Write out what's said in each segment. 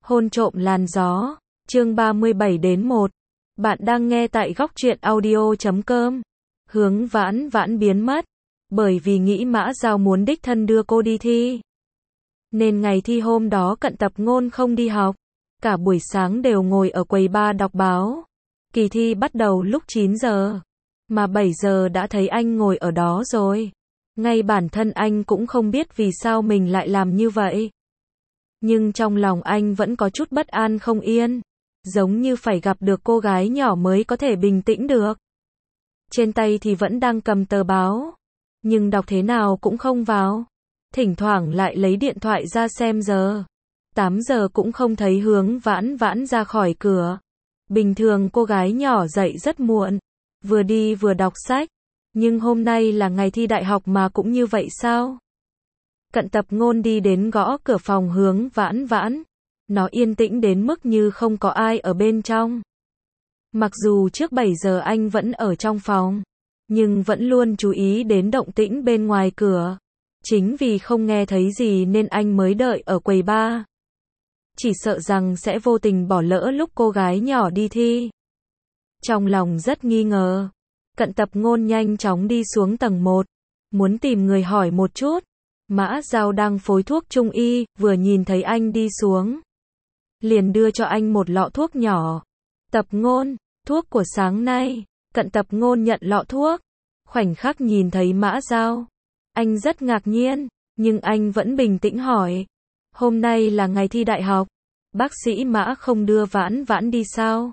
Hôn trộm làn gió, chương 37-1. Bạn đang nghe tại góc truyện audio.com. Hướng Vãn Vãn biến mất, bởi vì nghĩ Mã Dao muốn đích thân đưa cô đi thi. Nên ngày thi hôm đó Cận Tập Ngôn không đi học, cả buổi sáng đều ngồi ở quầy bar đọc báo. Kỳ thi bắt đầu lúc 9 giờ, mà 7 giờ đã thấy anh ngồi ở đó rồi. Ngay bản thân anh cũng không biết vì sao mình lại làm như vậy. Nhưng trong lòng anh vẫn có chút bất an không yên, giống như phải gặp được cô gái nhỏ mới có thể bình tĩnh được. Trên tay thì vẫn đang cầm tờ báo, nhưng đọc thế nào cũng không vào. Thỉnh thoảng lại lấy điện thoại ra xem giờ. 8 giờ cũng không thấy Hướng Vãn Vãn ra khỏi cửa. Bình thường cô gái nhỏ dậy rất muộn, vừa đi vừa đọc sách. Nhưng hôm nay là ngày thi đại học mà cũng như vậy sao? Cận Tập Ngôn đi đến gõ cửa phòng Hướng Vãn Vãn. Nó yên tĩnh đến mức như không có ai ở bên trong. Mặc dù trước 7 giờ anh vẫn ở trong phòng, nhưng vẫn luôn chú ý đến động tĩnh bên ngoài cửa. Chính vì không nghe thấy gì nên anh mới đợi ở quầy bar. Chỉ sợ rằng sẽ vô tình bỏ lỡ lúc cô gái nhỏ đi thi. Trong lòng rất nghi ngờ, Cận Tập Ngôn nhanh chóng đi xuống tầng 1, muốn tìm người hỏi một chút. Mã Dao đang phối thuốc trung y, vừa nhìn thấy anh đi xuống, liền đưa cho anh một lọ thuốc nhỏ. Tập Ngôn, thuốc của sáng nay. Cận Tập Ngôn nhận lọ thuốc, khoảnh khắc nhìn thấy Mã Dao, anh rất ngạc nhiên, nhưng anh vẫn bình tĩnh hỏi, hôm nay là ngày thi đại học, bác sĩ Mã không đưa Vãn Vãn đi sao?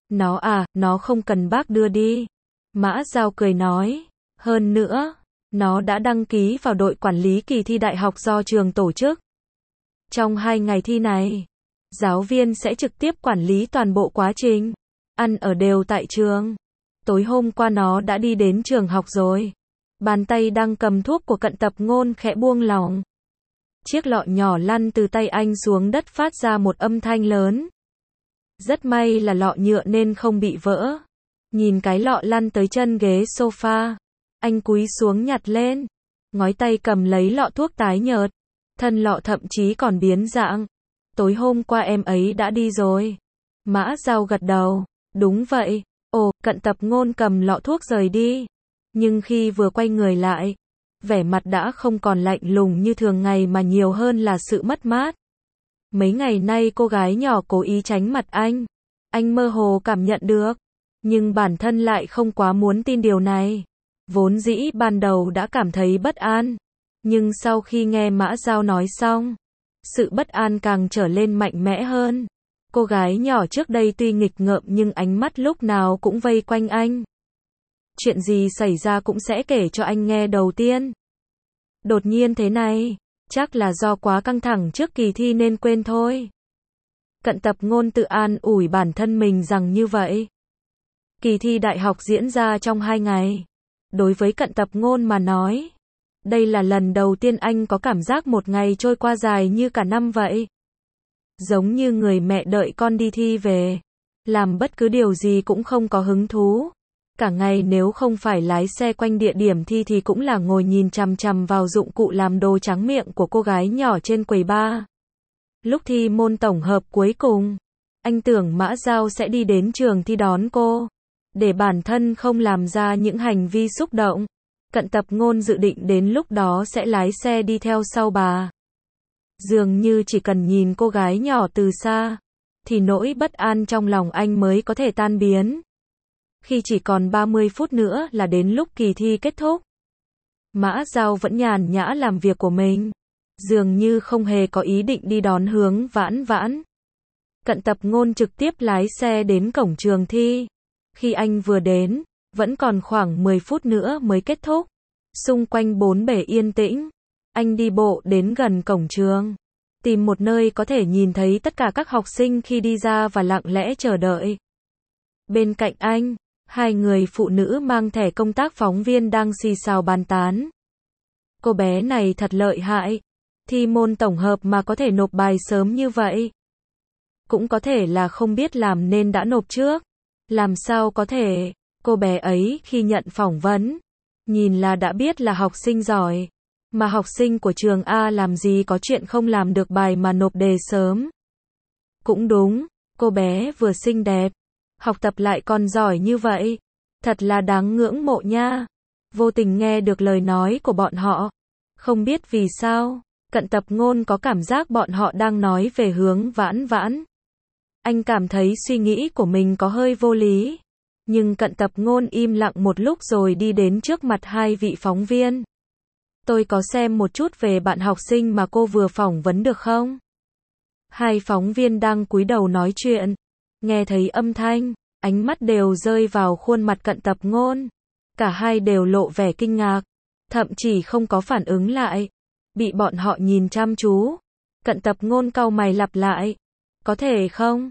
Nó không cần bác đưa đi. Mã Dao cười nói, hơn nữa, nó đã đăng ký vào đội quản lý kỳ thi đại học do trường tổ chức. Trong 2 ngày thi này, giáo viên sẽ trực tiếp quản lý toàn bộ quá trình, ăn ở đều tại trường. Tối hôm qua nó đã đi đến trường học rồi. Bàn tay đang cầm thuốc của Cận Tập Ngôn khẽ buông lỏng. Chiếc lọ nhỏ lăn từ tay anh xuống đất phát ra một âm thanh lớn. Rất may là lọ nhựa nên không bị vỡ. Nhìn cái lọ lăn tới chân ghế sofa, anh cúi xuống nhặt lên, ngói tay cầm lấy lọ thuốc tái nhợt. Thân lọ thậm chí còn biến dạng. Tối hôm qua em ấy đã đi rồi. Mã Dao gật đầu, đúng vậy. Ồ, Cận Tập Ngôn cầm lọ thuốc rời đi. Nhưng khi vừa quay người lại, vẻ mặt đã không còn lạnh lùng như thường ngày mà nhiều hơn là sự mất mát. Mấy ngày nay cô gái nhỏ cố ý tránh mặt anh mơ hồ cảm nhận được, nhưng bản thân lại không quá muốn tin điều này. Vốn dĩ ban đầu đã cảm thấy bất an, nhưng sau khi nghe Mã Dao nói xong, sự bất an càng trở lên mạnh mẽ hơn. Cô gái nhỏ trước đây tuy nghịch ngợm nhưng ánh mắt lúc nào cũng vây quanh anh. Chuyện gì xảy ra cũng sẽ kể cho anh nghe đầu tiên. Đột nhiên thế này, chắc là do quá căng thẳng trước kỳ thi nên quên thôi. Cận Tập Ngôn tự an ủi bản thân mình rằng như vậy. Kỳ thi đại học diễn ra trong 2 ngày. Đối với Cận Tập Ngôn mà nói, đây là lần đầu tiên anh có cảm giác một ngày trôi qua dài như cả năm vậy. Giống như người mẹ đợi con đi thi về, làm bất cứ điều gì cũng không có hứng thú. Cả ngày nếu không phải lái xe quanh địa điểm thi thì cũng là ngồi nhìn chằm chằm vào dụng cụ làm đồ tráng miệng của cô gái nhỏ trên quầy bar. Lúc thi môn tổng hợp cuối cùng, anh tưởng Mã Dao sẽ đi đến trường thi đón cô. Để bản thân không làm ra những hành vi xúc động, Cận Tập Ngôn dự định đến lúc đó sẽ lái xe đi theo sau bà. Dường như chỉ cần nhìn cô gái nhỏ từ xa, thì nỗi bất an trong lòng anh mới có thể tan biến. Khi chỉ còn 30 phút nữa là đến lúc kỳ thi kết thúc, Mã Dao vẫn nhàn nhã làm việc của mình, dường như không hề có ý định đi đón Hướng Vãn Vãn. Cận Tập Ngôn trực tiếp lái xe đến cổng trường thi. Khi anh vừa đến, vẫn còn khoảng 10 phút nữa mới kết thúc. Xung quanh bốn bề yên tĩnh. Anh đi bộ đến gần cổng trường, tìm một nơi có thể nhìn thấy tất cả các học sinh khi đi ra và lặng lẽ chờ đợi. Bên cạnh anh, 2 người phụ nữ mang thẻ công tác phóng viên đang xì xào bàn tán. Cô bé này thật lợi hại, thi môn tổng hợp mà có thể nộp bài sớm như vậy. Cũng có thể là không biết làm nên đã nộp trước. Làm sao có thể, cô bé ấy khi nhận phỏng vấn, nhìn là đã biết là học sinh giỏi. Mà học sinh của trường A làm gì có chuyện không làm được bài mà nộp đề sớm. Cũng đúng, cô bé vừa xinh đẹp, học tập lại còn giỏi như vậy. Thật là đáng ngưỡng mộ nha. Vô tình nghe được lời nói của bọn họ. Không biết vì sao, Cận Tập Ngôn có cảm giác bọn họ đang nói về Hướng Vãn Vãn. Anh cảm thấy suy nghĩ của mình có hơi vô lý. Nhưng Cận Tập Ngôn im lặng một lúc rồi đi đến trước mặt hai vị phóng viên. Tôi có xem một chút về bạn học sinh mà cô vừa phỏng vấn được không? Hai phóng viên đang cúi đầu nói chuyện. Nghe thấy âm thanh, ánh mắt đều rơi vào khuôn mặt Cận Tập Ngôn. Cả hai đều lộ vẻ kinh ngạc, thậm chí không có phản ứng lại. Bị bọn họ nhìn chăm chú. Cận Tập Ngôn cau mày lặp lại. Có thể không?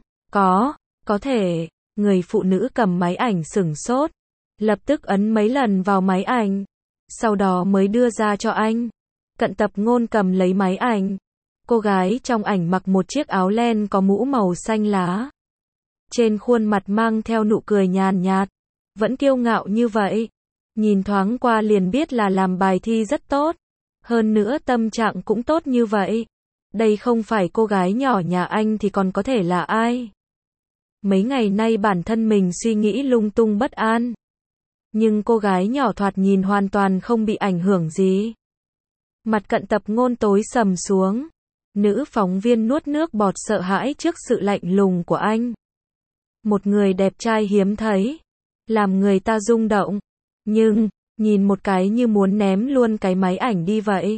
Có thể. Người phụ nữ cầm máy ảnh sửng sốt. Lập tức ấn mấy lần vào máy ảnh. Sau đó mới đưa ra cho anh. Cận Tập Ngôn cầm lấy máy ảnh. Cô gái trong ảnh mặc một chiếc áo len có mũ màu xanh lá. Trên khuôn mặt mang theo nụ cười nhàn nhạt. Vẫn kiêu ngạo như vậy. Nhìn thoáng qua liền biết là làm bài thi rất tốt. Hơn nữa tâm trạng cũng tốt như vậy. Đây không phải cô gái nhỏ nhà anh thì còn có thể là ai? Mấy ngày nay bản thân mình suy nghĩ lung tung bất an. Nhưng cô gái nhỏ thoạt nhìn hoàn toàn không bị ảnh hưởng gì. Mặt Cận Tập Ngôn tối sầm xuống. Nữ phóng viên nuốt nước bọt sợ hãi trước sự lạnh lùng của anh. Một người đẹp trai hiếm thấy. Làm người ta rung động. Nhưng, nhìn một cái như muốn ném luôn cái máy ảnh đi vậy.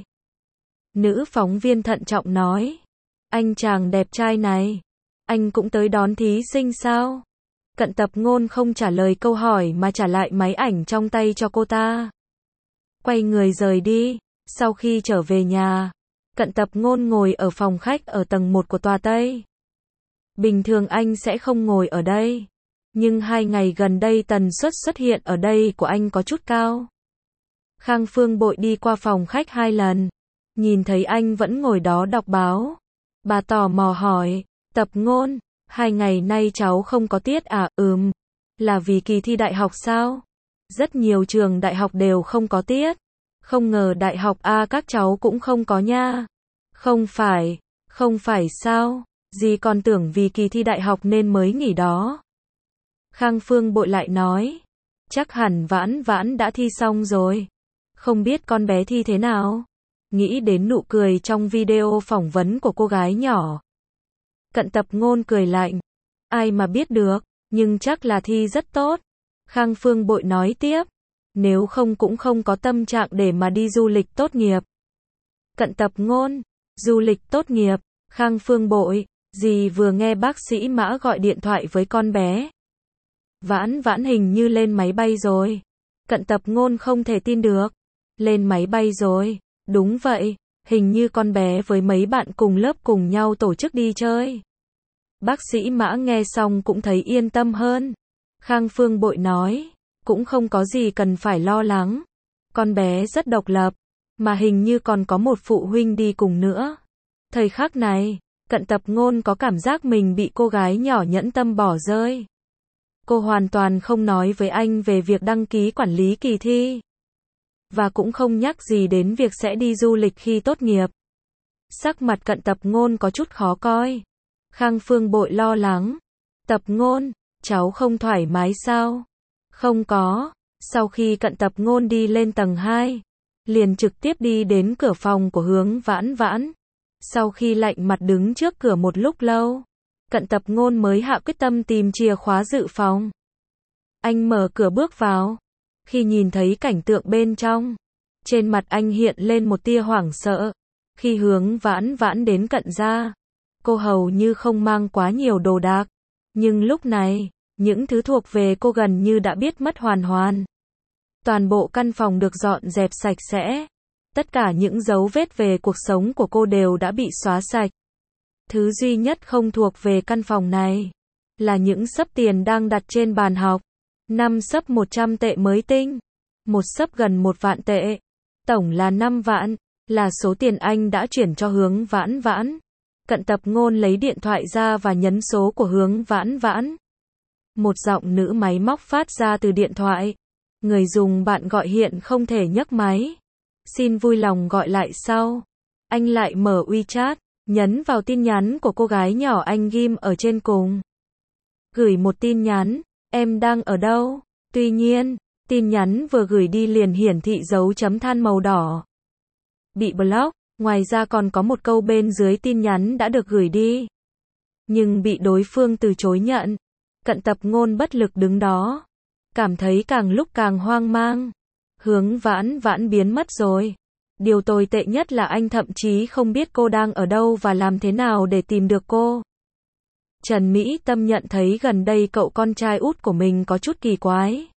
Nữ phóng viên thận trọng nói. Anh chàng đẹp trai này. Anh cũng tới đón thí sinh sao? Cận Tập Ngôn không trả lời câu hỏi mà trả lại máy ảnh trong tay cho cô ta. Quay người rời đi. Sau khi trở về nhà, Cận Tập Ngôn ngồi ở phòng khách ở tầng 1 của tòa Tây. Bình thường anh sẽ không ngồi ở đây. Nhưng 2 ngày gần đây tần suất xuất hiện ở đây của anh có chút cao. Khang Phương Bội đi qua phòng khách 2 lần. Nhìn thấy anh vẫn ngồi đó đọc báo. Bà tò mò hỏi, Tập Ngôn, 2 ngày nay cháu không có tiết à? Là vì kỳ thi đại học sao? Rất nhiều trường đại học đều không có tiết. Không ngờ đại học A các cháu cũng không có nha. Không phải sao? Dì còn tưởng vì kỳ thi đại học nên mới nghỉ đó. Khang Phương Bội lại nói, chắc hẳn Vãn Vãn đã thi xong rồi. Không biết con bé thi thế nào? Nghĩ đến nụ cười trong video phỏng vấn của cô gái nhỏ. Cận Tập Ngôn cười lạnh. Ai mà biết được, nhưng chắc là thi rất tốt. Khang Phương Bội nói tiếp. Nếu không cũng không có tâm trạng để mà đi du lịch tốt nghiệp. Cận Tập Ngôn, du lịch tốt nghiệp. Khang Phương Bội, dì vừa nghe bác sĩ Mã gọi điện thoại với con bé. Vãn Vãn hình như lên máy bay rồi. Cận Tập Ngôn không thể tin được. Lên máy bay rồi. Đúng vậy, hình như con bé với mấy bạn cùng lớp cùng nhau tổ chức đi chơi. Bác sĩ Mã nghe xong cũng thấy yên tâm hơn. Khang Phương Bội nói, cũng không có gì cần phải lo lắng. Con bé rất độc lập, mà hình như còn có một phụ huynh đi cùng nữa. Thời khắc này, Cận Tập Ngôn có cảm giác mình bị cô gái nhỏ nhẫn tâm bỏ rơi. Cô hoàn toàn không nói với anh về việc đăng ký quản lý kỳ thi. Và cũng không nhắc gì đến việc sẽ đi du lịch khi tốt nghiệp. Sắc mặt Cận Tập Ngôn có chút khó coi. Khang Phương Bội lo lắng. Tập Ngôn, cháu không thoải mái sao? Không có. Sau khi Cận Tập Ngôn đi lên tầng 2, liền trực tiếp đi đến cửa phòng của Hướng Vãn Vãn. Sau khi lạnh mặt đứng trước cửa một lúc lâu, Cận Tập Ngôn mới hạ quyết tâm tìm chìa khóa dự phòng. Anh mở cửa bước vào. Khi nhìn thấy cảnh tượng bên trong, trên mặt anh hiện lên một tia hoảng sợ. Khi Hướng Vãn Vãn đến cận ra, cô hầu như không mang quá nhiều đồ đạc. Nhưng lúc này, những thứ thuộc về cô gần như đã biết mất hoàn hoàn. Toàn bộ căn phòng được dọn dẹp sạch sẽ. Tất cả những dấu vết về cuộc sống của cô đều đã bị xóa sạch. Thứ duy nhất không thuộc về căn phòng này là những xấp tiền đang đặt trên bàn học. 5 xấp 100 tệ mới tinh. Một xấp gần 1 vạn tệ. Tổng là 5 vạn, là số tiền anh đã chuyển cho Hướng Vãn Vãn. Cận Tập Ngôn lấy điện thoại ra và nhấn số của Hướng Vãn Vãn. Một giọng nữ máy móc phát ra từ điện thoại. Người dùng bạn gọi hiện không thể nhấc máy. Xin vui lòng gọi lại sau. Anh lại mở WeChat. Nhấn vào tin nhắn của cô gái nhỏ anh ghim ở trên cùng. Gửi một tin nhắn, em đang ở đâu? Tuy nhiên, tin nhắn vừa gửi đi liền hiển thị dấu chấm than màu đỏ. Bị block, ngoài ra còn có một câu bên dưới tin nhắn đã được gửi đi. Nhưng bị đối phương từ chối nhận. Cận Tập Ngôn bất lực đứng đó. Cảm thấy càng lúc càng hoang mang. Hướng Vãn Vãn biến mất rồi. Điều tồi tệ nhất là anh thậm chí không biết cô đang ở đâu và làm thế nào để tìm được cô. Trần Mỹ Tâm nhận thấy gần đây cậu con trai út của mình có chút kỳ quái.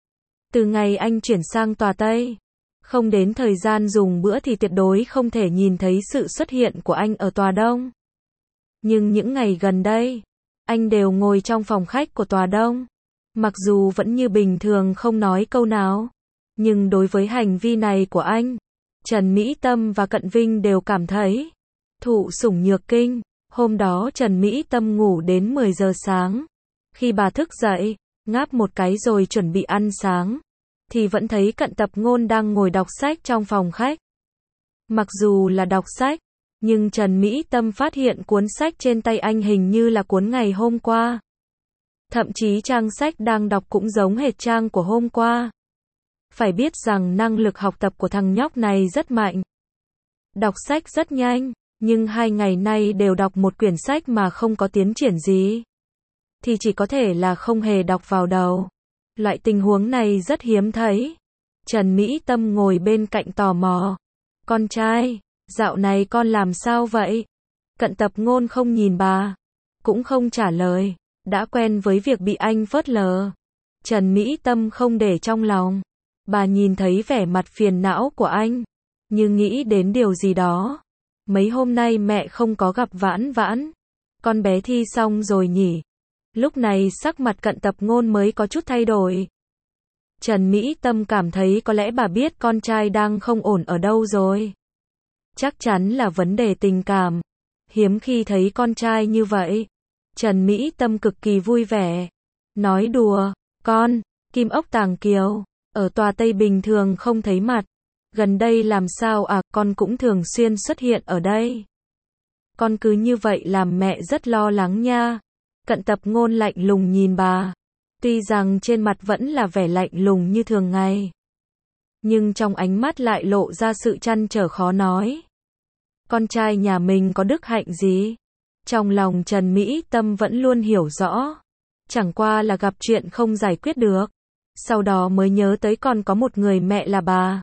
Từ ngày anh chuyển sang tòa Tây, không đến thời gian dùng bữa thì tuyệt đối không thể nhìn thấy sự xuất hiện của anh ở tòa Đông. Nhưng những ngày gần đây, anh đều ngồi trong phòng khách của tòa Đông. Mặc dù vẫn như bình thường không nói câu nào, nhưng đối với hành vi này của anh, Trần Mỹ Tâm và Cận Vinh đều cảm thấy thụ sủng nhược kinh. Hôm đó Trần Mỹ Tâm ngủ đến 10 giờ sáng. Khi bà thức dậy, ngáp một cái rồi chuẩn bị ăn sáng, thì vẫn thấy Cận Tập Ngôn đang ngồi đọc sách trong phòng khách. Mặc dù là đọc sách, nhưng Trần Mỹ Tâm phát hiện cuốn sách trên tay anh hình như là cuốn ngày hôm qua. Thậm chí trang sách đang đọc cũng giống hệt trang của hôm qua. Phải biết rằng năng lực học tập của thằng nhóc này rất mạnh. Đọc sách rất nhanh, nhưng 2 ngày nay đều đọc một quyển sách mà không có tiến triển gì. Thì chỉ có thể là không hề đọc vào đầu. Loại tình huống này rất hiếm thấy. Trần Mỹ Tâm ngồi bên cạnh tò mò. Con trai, dạo này con làm sao vậy? Cận Tập Ngôn không nhìn bà, cũng không trả lời. Đã quen với việc bị anh phớt lờ. Trần Mỹ Tâm không để trong lòng. Bà nhìn thấy vẻ mặt phiền não của anh, nhưng nghĩ đến điều gì đó. Mấy hôm nay mẹ không có gặp Vãn Vãn. Con bé thi xong rồi nhỉ? Lúc này sắc mặt Cận Tập Ngôn mới có chút thay đổi. Trần Mỹ Tâm cảm thấy có lẽ bà biết con trai đang không ổn ở đâu rồi. Chắc chắn là vấn đề tình cảm. Hiếm khi thấy con trai như vậy. Trần Mỹ Tâm cực kỳ vui vẻ. Nói đùa, con, Kim Ốc Tàng Kiều, ở tòa Tây bình thường không thấy mặt. Gần đây làm sao à, con cũng thường xuyên xuất hiện ở đây. Con cứ như vậy làm mẹ rất lo lắng nha. Cận Tập Ngôn lạnh lùng nhìn bà. Tuy rằng trên mặt vẫn là vẻ lạnh lùng như thường ngày, nhưng trong ánh mắt lại lộ ra sự trăn trở khó nói. Con trai nhà mình có đức hạnh gì? Trong lòng Trần Mỹ Tâm vẫn luôn hiểu rõ. Chẳng qua là gặp chuyện không giải quyết được. Sau đó mới nhớ tới còn có một người mẹ là bà.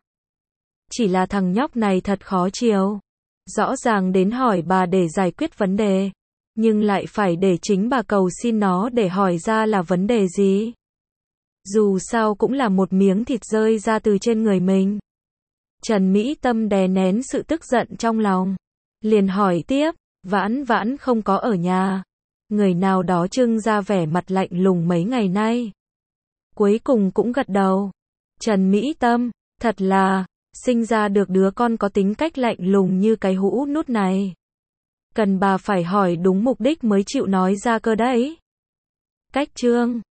Chỉ là thằng nhóc này thật khó chiều. Rõ ràng đến hỏi bà để giải quyết vấn đề, nhưng lại phải để chính bà cầu xin nó để hỏi ra là vấn đề gì. Dù sao cũng là một miếng thịt rơi ra từ trên người mình. Trần Mỹ Tâm đè nén sự tức giận trong lòng. Liền hỏi tiếp, Vãn Vãn không có ở nhà. Người nào đó trưng ra vẻ mặt lạnh lùng mấy ngày nay. Cuối cùng cũng gật đầu. Trần Mỹ Tâm, thật là, sinh ra được đứa con có tính cách lạnh lùng như cái hũ nút này. Cần bà phải hỏi đúng mục đích mới chịu nói ra cơ đấy. Cách chương